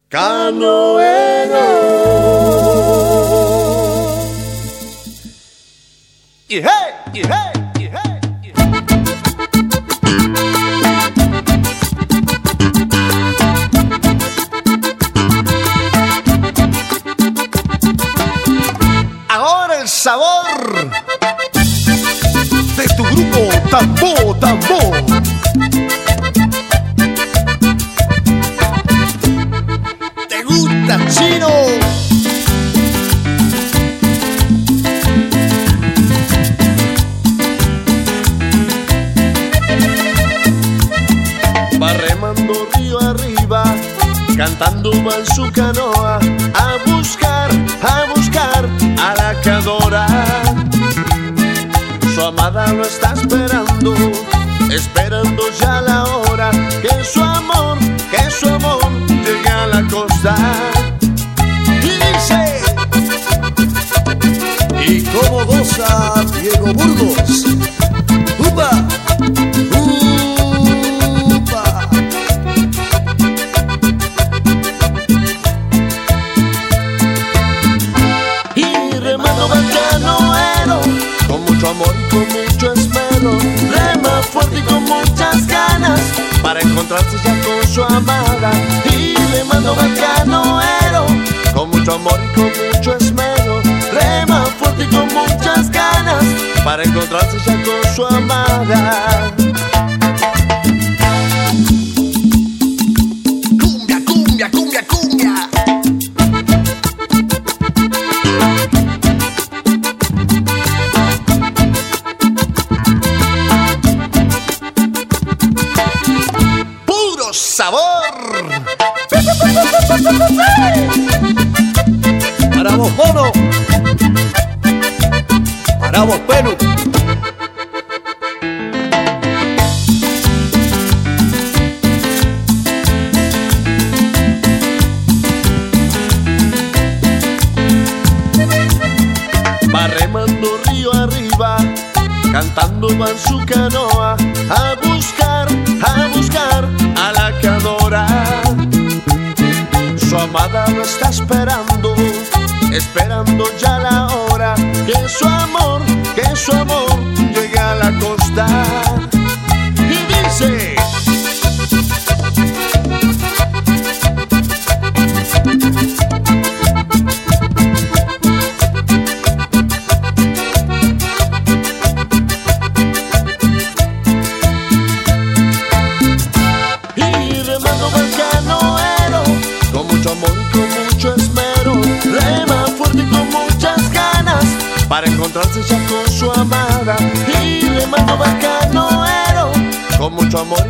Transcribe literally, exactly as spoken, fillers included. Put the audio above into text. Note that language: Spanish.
Canoero. Y hey, y hey, y hey, y hey. Ahora el sabor de tu grupo Tambo, Tambo. ¿Te gusta, chino? Va remando río arriba, cantando va en su canoa, a buscar, a buscar a la que adora. Su amada lo está esperando, esperando ya la hora que su amor, que su amor llegue a la costa. Y dice, y como goza Diego Burgos. ¡Upa! ¡Upa! Y remando va el canoero, con mucho amor y con mucho esmero, rema fuerte y con muchas ganas, para encontrarse ya con su amada. Y remando va el canoero, con mucho amor y con mucho esmero, rema fuerte y con muchas ganas, para encontrarse ya con su amada. Cumbia, cumbia, cumbia, cumbia. Puro sabor. Para vos, mono. Para vos, Pelu. Va remando río arriba, cantando va en su canoa, a buscar, a buscar a la que adora. Su amada lo está esperando, esperando ya la hora que su amor, que su amor llegue a la costa. Y dice, y remando va el canoero, con mucho amor y con mucho esmero, rema fuerte y con muchas ganas, para encontrarse ya con su amada. Y remando va el canoero, con mucho amor